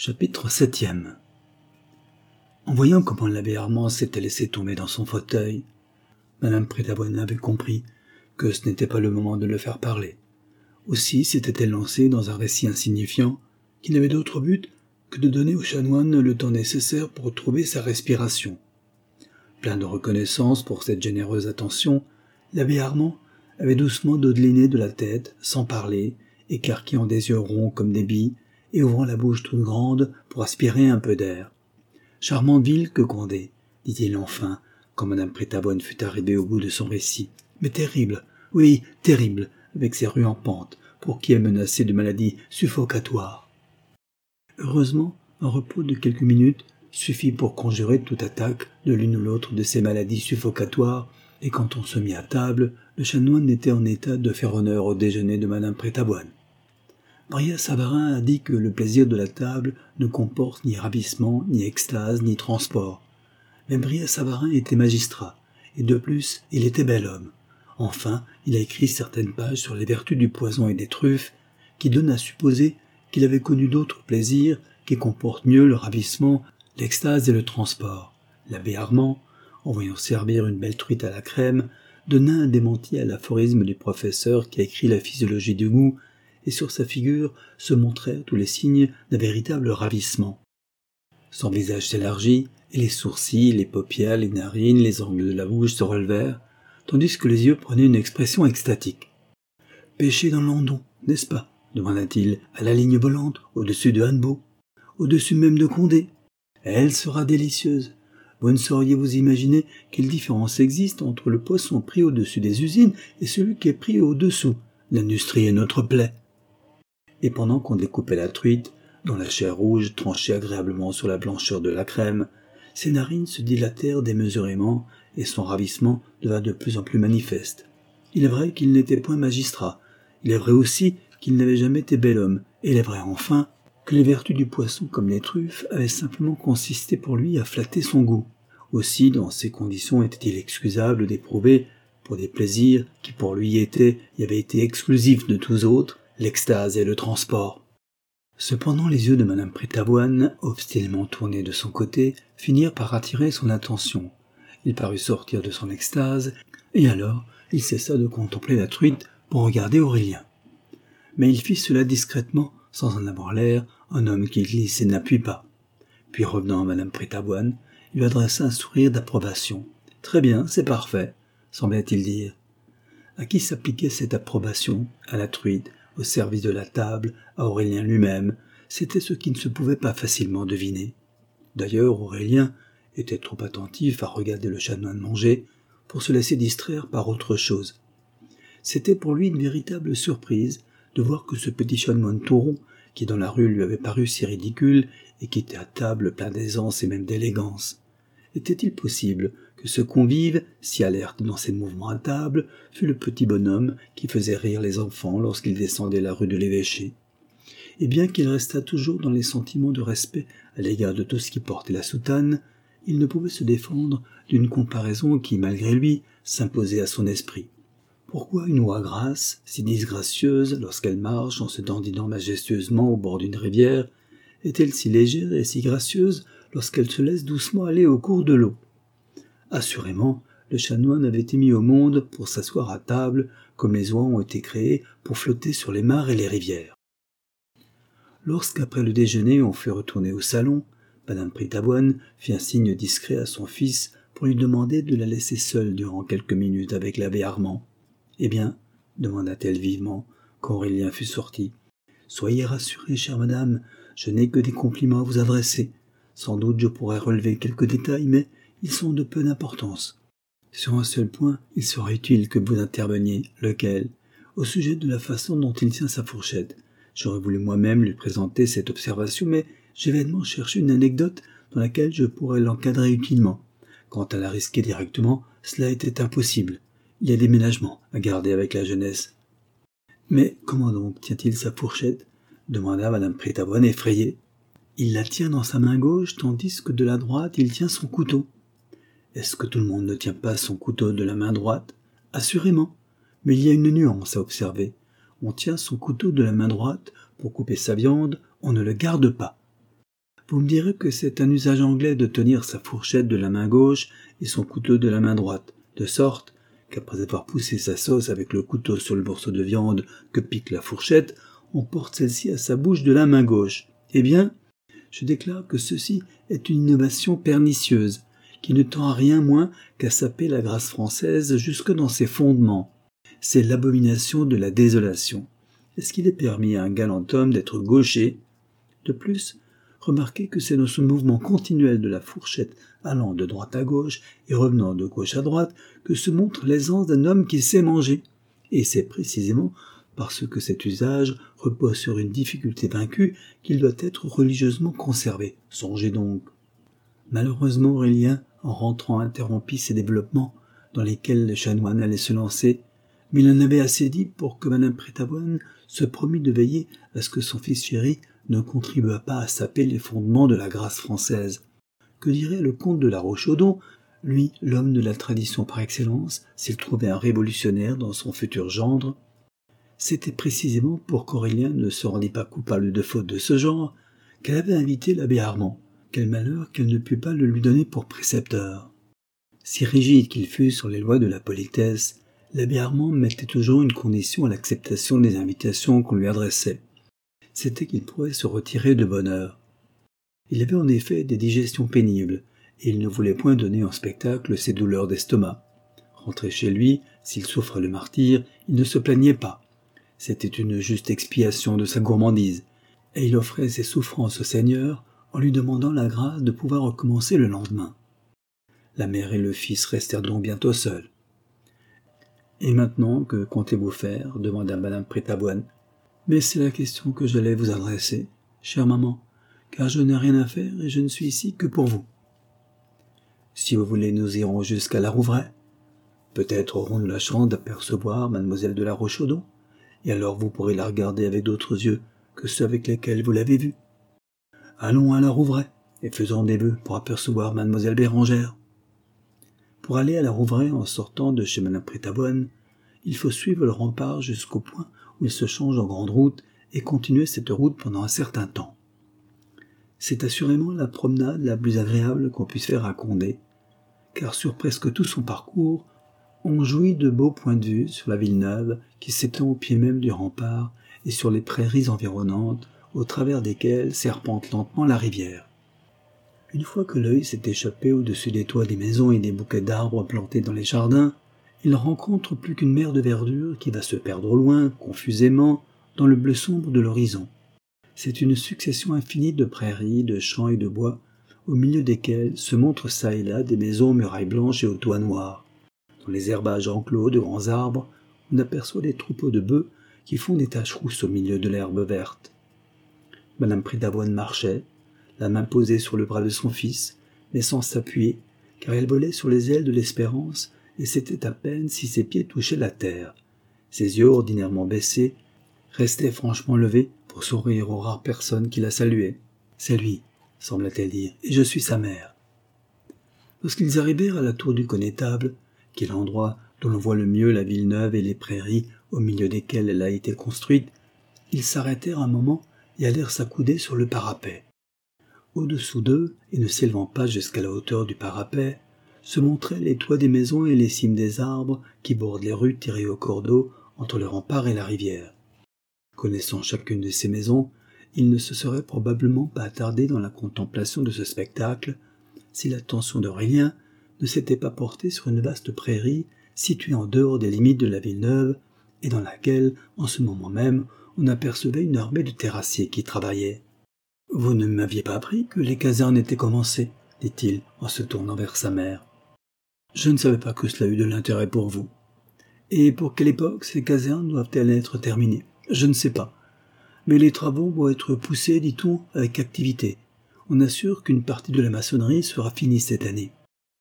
Chapitre 7e. En voyant comment l'abbé Armand s'était laissé tomber dans son fauteuil, Madame Prétabonne avait compris que ce n'était pas le moment de le faire parler. Aussi s'était-elle lancée dans un récit insignifiant qui n'avait d'autre but que de donner au chanoine le temps nécessaire pour retrouver sa respiration. Plein de reconnaissance pour cette généreuse attention, l'abbé Armand avait doucement dodeliné de la tête, sans parler, écarquillant des yeux ronds comme des billes, et ouvrant la bouche toute grande pour aspirer un peu d'air. « Charmante ville que Condé, dit-il enfin, quand Madame Prétabonne fut arrivée au bout de son récit. Mais terrible, oui, terrible, avec ses rues en pente, pour qui est menacée de maladies suffocatoires. » Heureusement, un repos de quelques minutes suffit pour conjurer toute attaque de l'une ou l'autre de ces maladies suffocatoires, et quand on se mit à table, le chanoine était en état de faire honneur au déjeuner de Madame Prétabonne. Brillat-Savarin a dit que le plaisir de la table ne comporte ni ravissement, ni extase, ni transport. Mais Brillat-Savarin était magistrat, et de plus, il était bel homme. Enfin, il a écrit certaines pages sur les vertus du poison et des truffes, qui donnent à supposer qu'il avait connu d'autres plaisirs qui comportent mieux le ravissement, l'extase et le transport. L'abbé Armand, en voyant servir une belle truite à la crème, donna un démenti à l'aphorisme du professeur qui a écrit la physiologie du goût, et sur sa figure se montraient tous les signes d'un véritable ravissement. Son visage s'élargit, et les sourcils, les paupières, les narines, les angles de la bouche se relevèrent, tandis que les yeux prenaient une expression extatique. « Pêcher dans l'Andon, n'est-ce pas ?» demanda-t-il, « à la ligne volante, au-dessus de Hannebeau, au-dessus même de Condé. Elle sera délicieuse. Vous ne sauriez vous imaginer quelle différence existe entre le poisson pris au-dessus des usines et celui qui est pris au-dessous. L'industrie est notre plaie. » Et pendant qu'on découpait la truite, dont la chair rouge tranchait agréablement sur la blancheur de la crème, ses narines se dilatèrent démesurément et son ravissement devint de plus en plus manifeste. Il est vrai qu'il n'était point magistrat, il est vrai aussi qu'il n'avait jamais été bel homme, et il est vrai enfin que les vertus du poisson comme les truffes avaient simplement consisté pour lui à flatter son goût. Aussi, dans ces conditions, était-il excusable d'éprouver, pour des plaisirs qui pour lui avaient été exclusifs de tous autres, l'extase et le transport. Cependant, les yeux de Madame Prétabonne, obstinément tournés de son côté, finirent par attirer son attention. Il parut sortir de son extase, et alors il cessa de contempler la truite pour regarder Aurélien. Mais il fit cela discrètement, sans en avoir l'air, un homme qui glisse et n'appuie pas. Puis revenant à Madame Prétabonne, il lui adressa un sourire d'approbation. « Très bien, c'est parfait », semblait-il dire. À qui s'appliquait cette approbation? À la truite, au service de la table, à Aurélien lui-même, c'était ce qui ne se pouvait pas facilement deviner. D'ailleurs, Aurélien était trop attentif à regarder le chanoine manger pour se laisser distraire par autre chose. C'était pour lui une véritable surprise de voir que ce petit chanoine tout rond, qui dans la rue lui avait paru si ridicule et qui était à table plein d'aisance et même d'élégance. Était-il possible que ce convive, si alerte dans ses mouvements à table, fût le petit bonhomme qui faisait rire les enfants lorsqu'il descendait la rue de l'Évêché? Et bien qu'il restât toujours dans les sentiments de respect à l'égard de tout ce qui portait la soutane, il ne pouvait se défendre d'une comparaison qui, malgré lui, s'imposait à son esprit. Pourquoi une oie grasse, si disgracieuse lorsqu'elle marche en se dandinant majestueusement au bord d'une rivière, est-elle si légère et si gracieuse lorsqu'elle se laisse doucement aller au cours de l'eau? Assurément, le chanoine avait été mis au monde pour s'asseoir à table, comme les oies ont été créées pour flotter sur les mares et les rivières. Lorsqu'après le déjeuner on fut retourné au salon, Madame Prétabonne fit un signe discret à son fils pour lui demander de la laisser seule durant quelques minutes avec l'abbé Armand. « Eh bien, demanda-t-elle vivement, quand Aurélien fut sorti, « soyez rassurée, chère madame, je n'ai que des compliments à vous adresser. Sans doute je pourrais relever quelques détails, mais ils sont de peu d'importance. Sur un seul point, il serait utile que vous interveniez, lequel? Au sujet de la façon dont il tient sa fourchette. J'aurais voulu moi-même lui présenter cette observation, mais j'ai vainement cherché une anecdote dans laquelle je pourrais l'encadrer utilement. Quant à la risquer directement, cela était impossible. Il y a des ménagements à garder avec la jeunesse. »« Mais comment donc tient-il sa fourchette ?» demanda Madame Prétabonne effrayée. « Il la tient dans sa main gauche, tandis que de la droite il tient son couteau. » « Est-ce que tout le monde ne tient pas son couteau de la main droite ? » ?»« Assurément. Mais il y a une nuance à observer. On tient son couteau de la main droite pour couper sa viande, on ne le garde pas. Vous me direz que c'est un usage anglais de tenir sa fourchette de la main gauche et son couteau de la main droite, de sorte qu'après avoir poussé sa sauce avec le couteau sur le morceau de viande que pique la fourchette, on porte celle-ci à sa bouche de la main gauche. Eh bien, je déclare que ceci est une innovation pernicieuse, qui ne tend à rien moins qu'à saper la grâce française jusque dans ses fondements. C'est l'abomination de la désolation. Est-ce qu'il est permis à un galant homme d'être gaucher? De plus, remarquez que c'est dans ce mouvement continuel de la fourchette allant de droite à gauche et revenant de gauche à droite que se montre l'aisance d'un homme qui sait manger. Et c'est précisément parce que cet usage repose sur une difficulté vaincue qu'il doit être religieusement conservé. Songez donc. Malheureusement, Aurélien, en rentrant, interrompit ces développements dans lesquels le chanoine allait se lancer, mais il en avait assez dit pour que Madame Prétabonne se promît de veiller à ce que son fils chéri ne contribuât pas à saper les fondements de la grâce française. Que dirait le comte de la Rochedau, lui, l'homme de la tradition par excellence, s'il trouvait un révolutionnaire dans son futur gendre? C'était précisément pour qu'Aurélien ne se rendît pas coupable de fautes de ce genre qu'elle avait invité l'abbé Armand. Quel malheur qu'elle ne put pas le lui donner pour précepteur. Si rigide qu'il fût sur les lois de la politesse, l'abbé Armand mettait toujours une condition à l'acceptation des invitations qu'on lui adressait. C'était qu'il pourrait se retirer de bonne heure. Il avait en effet des digestions pénibles, et il ne voulait point donner en spectacle ses douleurs d'estomac. Rentré chez lui, s'il souffrait le martyre, il ne se plaignait pas. C'était une juste expiation de sa gourmandise, et il offrait ses souffrances au Seigneur en lui demandant la grâce de pouvoir recommencer le lendemain. La mère et le fils restèrent donc bientôt seuls. « Et maintenant, que comptez-vous faire » demanda Madame Prétabonne. « Mais c'est la question que j'allais vous adresser, chère maman, car je n'ai rien à faire et je ne suis ici que pour vous. Si vous voulez, nous irons jusqu'à la Rouvray. Peut-être aurons-nous la chance d'apercevoir mademoiselle de la Rochedau, et alors vous pourrez la regarder avec d'autres yeux que ceux avec lesquels vous l'avez vue. Allons à la Rouvray, et faisons des vœux pour apercevoir mademoiselle Bérangère. » Pour aller à la Rouvray en sortant de chez Madame Prétabonne, il faut suivre le rempart jusqu'au point où il se change en grande route et continuer cette route pendant un certain temps. C'est assurément la promenade la plus agréable qu'on puisse faire à Condé, car sur presque tout son parcours, on jouit de beaux points de vue sur la ville neuve qui s'étend au pied même du rempart et sur les prairies environnantes au travers desquelles serpente lentement la rivière. Une fois que l'œil s'est échappé au-dessus des toits des maisons et des bouquets d'arbres plantés dans les jardins, il ne rencontre plus qu'une mer de verdure qui va se perdre au loin, confusément, dans le bleu sombre de l'horizon. C'est une succession infinie de prairies, de champs et de bois, au milieu desquels se montrent çà et là des maisons aux murailles blanches et aux toits noirs. Dans les herbages enclos de grands arbres, on aperçoit des troupeaux de bœufs qui font des taches rousses au milieu de l'herbe verte. Madame Prétabonne marchait, la main posée sur le bras de son fils, mais sans s'appuyer, car elle volait sur les ailes de l'espérance, et c'était à peine si ses pieds touchaient la terre. Ses yeux, ordinairement baissés, restaient franchement levés pour sourire aux rares personnes qui la saluaient. « C'est lui », sembla-t-elle dire, « et je suis sa mère. » Lorsqu'ils arrivèrent à la tour du connétable, qui est l'endroit dont l'on voit le mieux la ville neuve et les prairies au milieu desquelles elle a été construite, ils s'arrêtèrent un moment et allèrent s'accouder sur le parapet. Au-dessous d'eux, et ne s'élevant pas jusqu'à la hauteur du parapet, se montraient les toits des maisons et les cimes des arbres qui bordent les rues tirées au cordeau entre le rempart et la rivière. Connaissant chacune de ces maisons, il ne se serait probablement pas attardé dans la contemplation de ce spectacle si l'attention d'Aurélien ne s'était pas portée sur une vaste prairie située en dehors des limites de la ville neuve et dans laquelle, en ce moment même, on apercevait une armée de terrassiers qui travaillaient. « Vous ne m'aviez pas appris que les casernes étaient commencées » dit-il en se tournant vers sa mère. « Je ne savais pas que cela eût de l'intérêt pour vous. Et pour quelle époque ces casernes doivent-elles être terminées? Je ne sais pas. Mais les travaux vont être poussés, dit-on, avec activité. On assure qu'une partie de la maçonnerie sera finie cette année.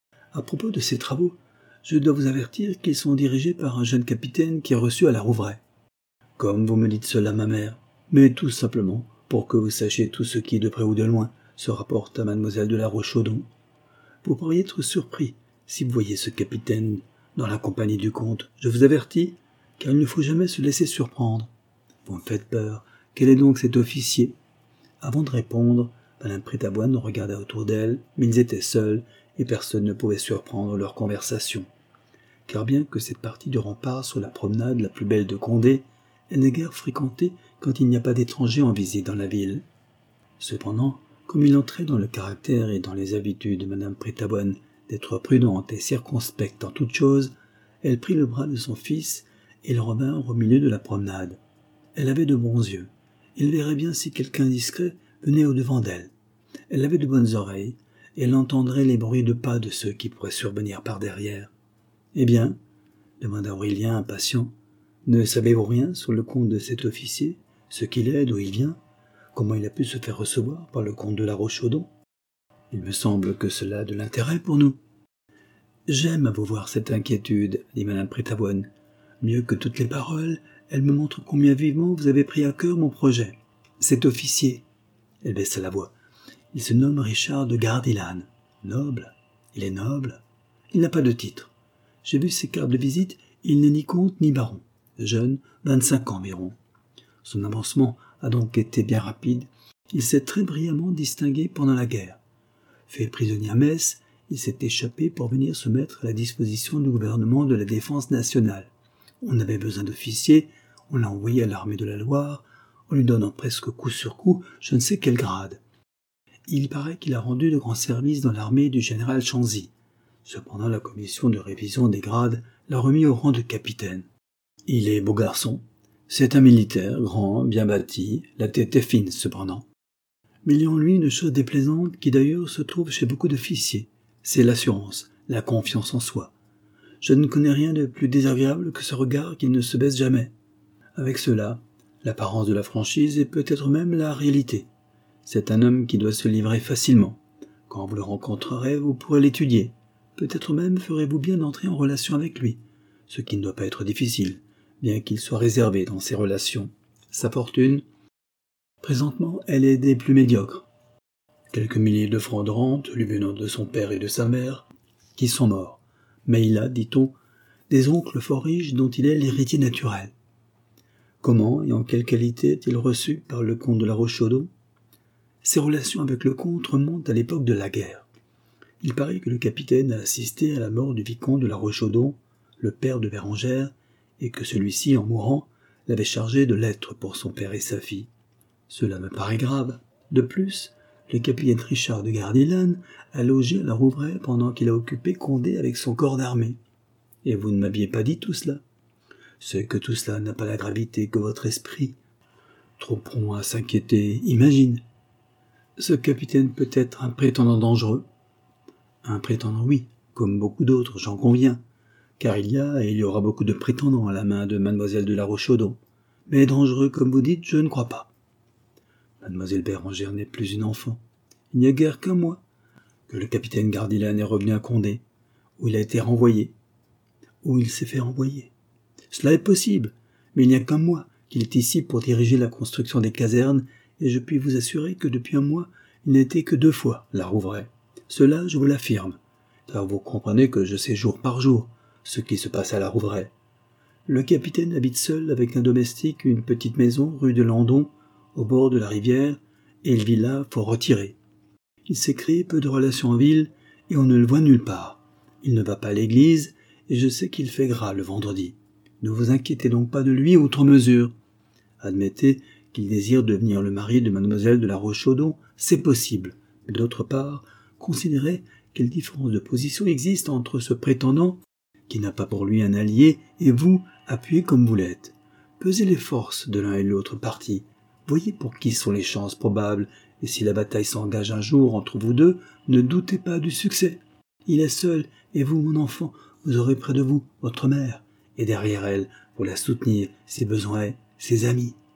À propos de ces travaux, je dois vous avertir qu'ils sont dirigés par un jeune capitaine qui est reçu à la Rouvray. Comme vous me dites cela, ma mère, mais tout simplement pour que vous sachiez tout ce qui, de près ou de loin, se rapporte à mademoiselle de la Rochedau. Vous pourriez être surpris si vous voyez ce capitaine dans la compagnie du comte. Je vous avertis, car il ne faut jamais se laisser surprendre. Vous me faites peur. Quel est donc cet officier? Avant de répondre, Madame Prêt-à-Boine regarda autour d'elle, mais ils étaient seuls, et personne ne pouvait surprendre leur conversation. Car bien que cette partie du rempart soit la promenade la plus belle de Condé, elle n'est guère fréquentée quand il n'y a pas d'étrangers en visite dans la ville. Cependant, comme il entrait dans le caractère et dans les habitudes de Madame Prêt-à-Boine d'être prudente et circonspecte en toutes choses, elle prit le bras de son fils et le revint au milieu de la promenade. Elle avait de bons yeux. Elle verrait bien si quelqu'un discret venait au-devant d'elle. Elle avait de bonnes oreilles, et elle entendrait les bruits de pas de ceux qui pourraient survenir par derrière. « Eh bien » demanda Aurélien impatient, « ne savez-vous rien sur le compte de cet officier, ce qu'il est, d'où il vient, comment il a pu se faire recevoir par le comte de La Roche-Chalon ? Il me semble que cela a de l'intérêt pour nous. » « J'aime à vous voir cette inquiétude, dit Madame Prêt-à-Boine. Mieux que toutes les paroles, elle me montre combien vivement vous avez pris à cœur mon projet. Cet officier, elle baissa la voix, il se nomme Richard de Gardilhan. Noble, il est noble. Il n'a pas de titre. J'ai vu ses cartes de visite, il n'est ni comte ni baron. Jeune, 25 ans environ. Son avancement a donc été bien rapide. Il s'est très brillamment distingué pendant la guerre. Fait prisonnier à Metz, il s'est échappé pour venir se mettre à la disposition du gouvernement de la défense nationale. On avait besoin d'officiers, on l'a envoyé à l'armée de la Loire, en lui donnant presque coup sur coup je ne sais quel grade. Il paraît qu'il a rendu de grands services dans l'armée du général Chanzy. Cependant, la commission de révision des grades l'a remis au rang de capitaine. Il est beau garçon. C'est un militaire, grand, bien bâti, la tête est fine cependant. Mais il y a en lui une chose déplaisante qui d'ailleurs se trouve chez beaucoup d'officiers. C'est l'assurance, la confiance en soi. Je ne connais rien de plus désagréable que ce regard qui ne se baisse jamais. Avec cela, l'apparence de la franchise est peut-être même la réalité. C'est un homme qui doit se livrer facilement. Quand vous le rencontrerez, vous pourrez l'étudier. Peut-être même ferez-vous bien d'entrer en relation avec lui, ce qui ne doit pas être difficile, bien qu'il soit réservé dans ses relations. Sa fortune, présentement, elle est des plus médiocres. Quelques milliers de francs de rente lui venant de son père et de sa mère, qui sont morts. Mais il a, dit-on, des oncles fort riches dont il est l'héritier naturel. Comment et en quelle qualité est-il reçu par le comte de La Roche-Chalon ? Ses relations avec le comte remontent à l'époque de la guerre. Il paraît que le capitaine a assisté à la mort du vicomte de La Roche-Chalon, le père de Bérengère, et que celui-ci, en mourant, l'avait chargé de lettres pour son père et sa fille. Cela me paraît grave. De plus, le capitaine Richard de Gardilhan a logé à la Rouvray pendant qu'il a occupé Condé avec son corps d'armée. Et vous ne m'aviez pas dit tout cela. C'est que tout cela n'a pas la gravité que votre esprit, trop prompt à s'inquiéter, imagine. Ce capitaine peut être un prétendant dangereux. Un prétendant, oui, comme beaucoup d'autres, j'en conviens, car il y a et il y aura beaucoup de prétendants à la main de mademoiselle de La Roche-Chalon. Mais dangereux, comme vous dites, je ne crois pas. Mademoiselle Bérengère n'est plus une enfant. Il n'y a guère qu'un mois que le capitaine Gardilhan est revenu à Condé, où il a été renvoyé, où il s'est fait renvoyer. Cela est possible, mais il n'y a qu'un mois qu'il est ici pour diriger la construction des casernes, et je puis vous assurer que depuis un mois, il n'a été que 2 fois la Rouvray. Cela, je vous l'affirme, car vous comprenez que je sais jour par jour ce qui se passe à la Rouvray. Le capitaine habite seul avec un domestique une petite maison rue de Landon, au bord de la rivière, et il vit là fort retiré. Il s'est créé peu de relations en ville, et on ne le voit nulle part. Il ne va pas à l'église, et je sais qu'il fait gras le vendredi. Ne vous inquiétez donc pas de lui outre mesure. Admettez qu'il désire devenir le mari de mademoiselle de La Roche-Chalon, c'est possible. Mais d'autre part, considérez quelle différence de position existe entre ce prétendant, qui n'a pas pour lui un allié, et vous, appuyé comme vous l'êtes. Pesez les forces de l'un et de l'autre parti. Voyez pour qui sont les chances probables, et si la bataille s'engage un jour entre vous deux, ne doutez pas du succès. Il est seul, et vous, mon enfant, vous aurez près de vous votre mère, et derrière elle, pour la soutenir, si besoin est, ses amis.